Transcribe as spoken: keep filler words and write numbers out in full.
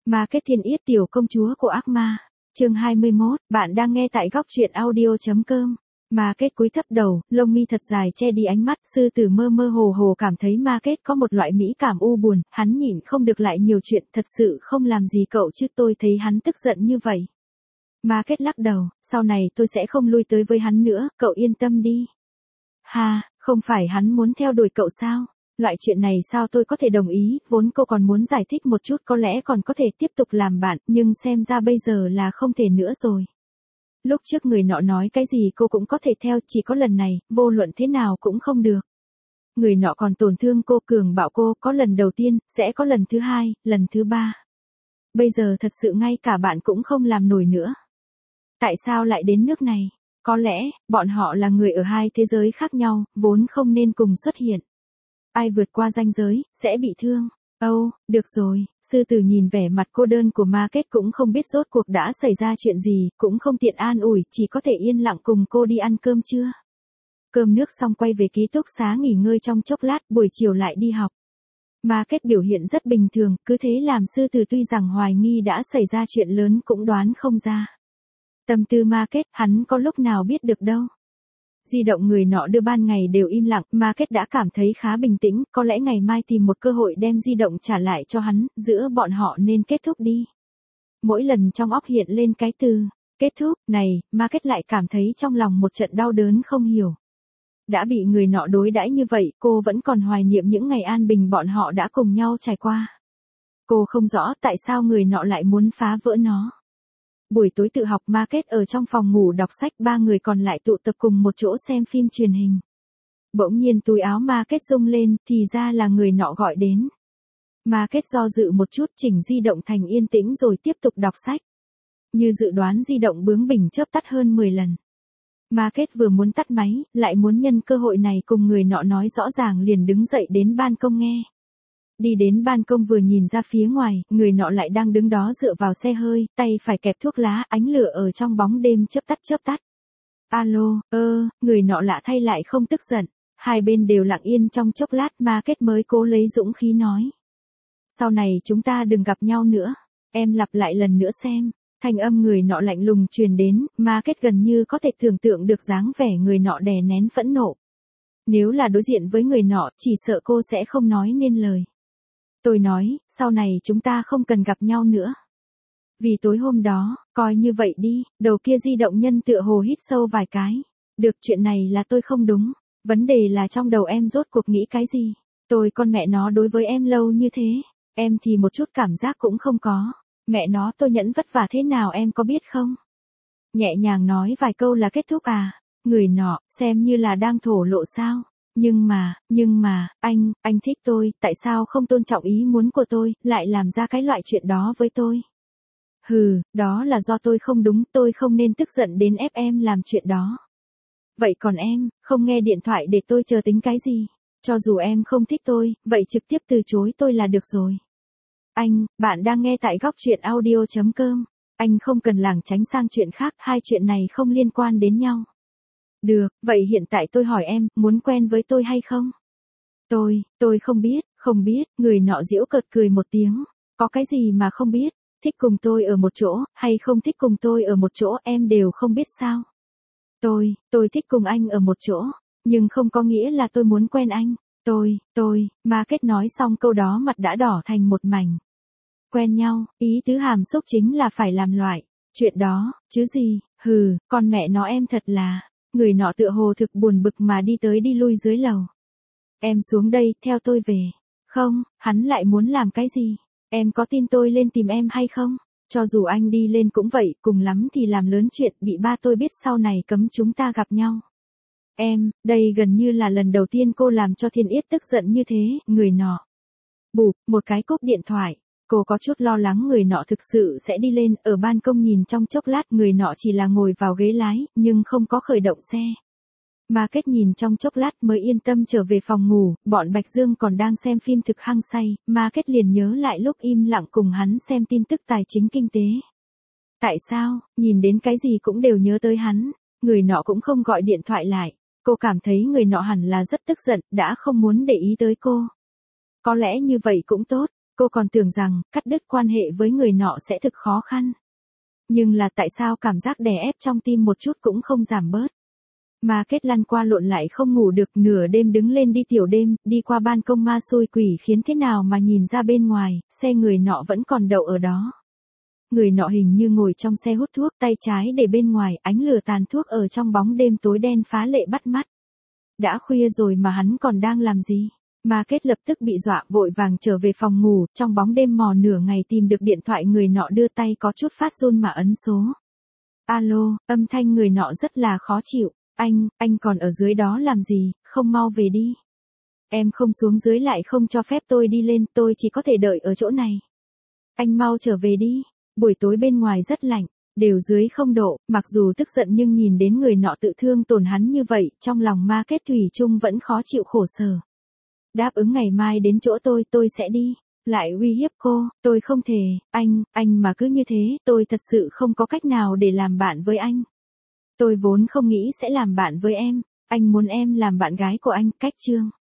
Ma Kết Thiên Yết tiểu công chúa của ác ma. Chương hai mươi mốt, bạn đang nghe tại góc truyện audio chấm com. Ma Kết cúi thấp đầu, lông mi thật dài che đi ánh mắt, sư tử mơ mơ hồ hồ cảm thấy Ma Kết có một loại mỹ cảm u buồn, hắn nhịn không được lại nhiều chuyện, thật sự không làm gì cậu chứ, tôi thấy hắn tức giận như vậy. Ma Kết lắc đầu, sau này tôi sẽ không lui tới với hắn nữa, cậu yên tâm đi. Ha, không phải hắn muốn theo đuổi cậu sao? Loại chuyện này sao tôi có thể đồng ý, vốn cô còn muốn giải thích một chút, có lẽ còn có thể tiếp tục làm bạn, nhưng xem ra bây giờ là không thể nữa rồi. Lúc trước người nọ nói cái gì cô cũng có thể theo, chỉ có lần này, vô luận thế nào cũng không được. Người nọ còn tổn thương cô, cường bạo cô, có lần đầu tiên, sẽ có lần thứ hai, lần thứ ba. Bây giờ thật sự ngay cả bạn cũng không làm nổi nữa. Tại sao lại đến nước này? Có lẽ, bọn họ là người ở hai thế giới khác nhau, vốn không nên cùng xuất hiện. Ai vượt qua ranh giới, sẽ bị thương. Âu, oh, được rồi, sư tử nhìn vẻ mặt cô đơn của Ma Kết cũng không biết rốt cuộc đã xảy ra chuyện gì, cũng không tiện an ủi, chỉ có thể yên lặng cùng cô đi ăn cơm trưa. Cơm nước xong quay về ký túc xá nghỉ ngơi trong chốc lát, buổi chiều lại đi học. Ma Kết biểu hiện rất bình thường, cứ thế làm sư tử tuy rằng hoài nghi đã xảy ra chuyện lớn cũng đoán không ra. Tâm tư Ma Kết, hắn có lúc nào biết được đâu. Di động người nọ đưa ban ngày đều im lặng, Ma Kết đã cảm thấy khá bình tĩnh, có lẽ ngày mai tìm một cơ hội đem di động trả lại cho hắn, giữa bọn họ nên kết thúc đi. Mỗi lần trong óc hiện lên cái từ, kết thúc, này, Ma Kết lại cảm thấy trong lòng một trận đau đớn không hiểu. Đã bị người nọ đối đãi như vậy, cô vẫn còn hoài niệm những ngày an bình bọn họ đã cùng nhau trải qua. Cô không rõ tại sao người nọ lại muốn phá vỡ nó. Buổi tối tự học, Ma Kết ở trong phòng ngủ đọc sách, ba người còn lại tụ tập cùng một chỗ xem phim truyền hình. Bỗng nhiên túi áo Ma Kết rung lên, thì ra là người nọ gọi đến. Ma Kết do dự một chút, chỉnh di động thành yên tĩnh rồi tiếp tục đọc sách. Như dự đoán, di động bướng bỉnh chớp tắt hơn mười lần. Ma Kết vừa muốn tắt máy, lại muốn nhân cơ hội này cùng người nọ nói rõ ràng, liền đứng dậy đến ban công nghe. Đi đến ban công vừa nhìn ra phía ngoài, người nọ lại đang đứng đó dựa vào xe hơi, tay phải kẹp thuốc lá, ánh lửa ở trong bóng đêm chớp tắt chớp tắt. Alo, ơ, người nọ lạ thay lại không tức giận. Hai bên đều lặng yên trong chốc lát, Ma Kết mới cố lấy dũng khí nói. Sau này chúng ta đừng gặp nhau nữa. Em lặp lại lần nữa xem. Thanh âm người nọ lạnh lùng truyền đến, Ma Kết gần như có thể tưởng tượng được dáng vẻ người nọ đè nén phẫn nộ. Nếu là đối diện với người nọ, chỉ sợ cô sẽ không nói nên lời. Tôi nói, sau này chúng ta không cần gặp nhau nữa. Vì tối hôm đó, coi như vậy đi, đầu kia di động nhân tựa hồ hít sâu vài cái. Được, chuyện này là tôi không đúng. Vấn đề là trong đầu em rốt cuộc nghĩ cái gì? Tôi con mẹ nó đối với em lâu như thế. Em thì một chút cảm giác cũng không có. Mẹ nó, tôi nhẫn vất vả thế nào em có biết không? Nhẹ nhàng nói vài câu là kết thúc à? Người nọ, xem như là đang thổ lộ sao? Nhưng mà, nhưng mà, anh, anh thích tôi, tại sao không tôn trọng ý muốn của tôi, lại làm ra cái loại chuyện đó với tôi? Hừ, đó là do tôi không đúng, tôi không nên tức giận đến ép em làm chuyện đó. Vậy còn em, không nghe điện thoại để tôi chờ tính cái gì? Cho dù em không thích tôi, vậy trực tiếp từ chối tôi là được rồi. Anh, bạn đang nghe tại góc truyện audio chấm com. Anh không cần lảng tránh sang chuyện khác, hai chuyện này không liên quan đến nhau. Được, vậy hiện tại tôi hỏi em, muốn quen với tôi hay không? Tôi, tôi không biết, không biết, người nọ giễu cợt cười một tiếng. Có cái gì mà không biết, thích cùng tôi ở một chỗ, hay không thích cùng tôi ở một chỗ em đều không biết sao? Tôi, tôi thích cùng anh ở một chỗ, nhưng không có nghĩa là tôi muốn quen anh. Tôi, tôi, Ma Kết nói xong câu đó mặt đã đỏ thành một mảnh. Quen nhau, ý tứ hàm xúc chính là phải làm loại chuyện đó, chứ gì, hừ, con mẹ nó em thật là. Người nọ tựa hồ thực buồn bực mà đi tới đi lui dưới lầu. Em xuống đây, theo tôi về. Không, hắn lại muốn làm cái gì? Em có tin tôi lên tìm em hay không? Cho dù anh đi lên cũng vậy, cùng lắm thì làm lớn chuyện, bị ba tôi biết sau này cấm chúng ta gặp nhau. Em, đây gần như là lần đầu tiên cô làm cho Thiên Yết tức giận như thế, người nọ. Bụp, một cái cúp điện thoại. Cô có chút lo lắng người nọ thực sự sẽ đi lên, ở ban công nhìn trong chốc lát, người nọ chỉ là ngồi vào ghế lái, nhưng không có khởi động xe. Ma Kết nhìn trong chốc lát mới yên tâm trở về phòng ngủ, bọn Bạch Dương còn đang xem phim thực hăng say, Ma Kết liền nhớ lại lúc im lặng cùng hắn xem tin tức tài chính kinh tế. Tại sao, nhìn đến cái gì cũng đều nhớ tới hắn, người nọ cũng không gọi điện thoại lại, cô cảm thấy người nọ hẳn là rất tức giận, đã không muốn để ý tới cô. Có lẽ như vậy cũng tốt. Cô còn tưởng rằng, cắt đứt quan hệ với người nọ sẽ thực khó khăn. Nhưng là tại sao cảm giác đè ép trong tim một chút cũng không giảm bớt. Mà kết lăn qua lộn lại không ngủ được, nửa đêm đứng lên đi tiểu đêm, đi qua ban công ma xui quỷ khiến thế nào mà nhìn ra bên ngoài, xe người nọ vẫn còn đậu ở đó. Người nọ hình như ngồi trong xe hút thuốc, tay trái để bên ngoài, ánh lửa tàn thuốc ở trong bóng đêm tối đen phá lệ bắt mắt. Đã khuya rồi mà hắn còn đang làm gì? Ma Kết lập tức bị dọa, vội vàng trở về phòng ngủ, trong bóng đêm mò nửa ngày tìm được điện thoại người nọ đưa tay có chút phát run mà ấn số. Alo, âm thanh người nọ rất là khó chịu. Anh, anh còn ở dưới đó làm gì, không mau về đi. Em không xuống dưới lại không cho phép tôi đi lên, tôi chỉ có thể đợi ở chỗ này. Anh mau trở về đi, buổi tối bên ngoài rất lạnh, đều dưới không độ, mặc dù tức giận nhưng nhìn đến người nọ tự thương tổn hắn như vậy, trong lòng Ma Kết thủy chung vẫn khó chịu khổ sở. Đáp ứng ngày mai đến chỗ tôi, tôi sẽ đi. Lại uy hiếp cô, tôi không thể, anh, anh mà cứ như thế, tôi thật sự không có cách nào để làm bạn với anh. Tôi vốn không nghĩ sẽ làm bạn với em, anh muốn em làm bạn gái của anh, cách chương.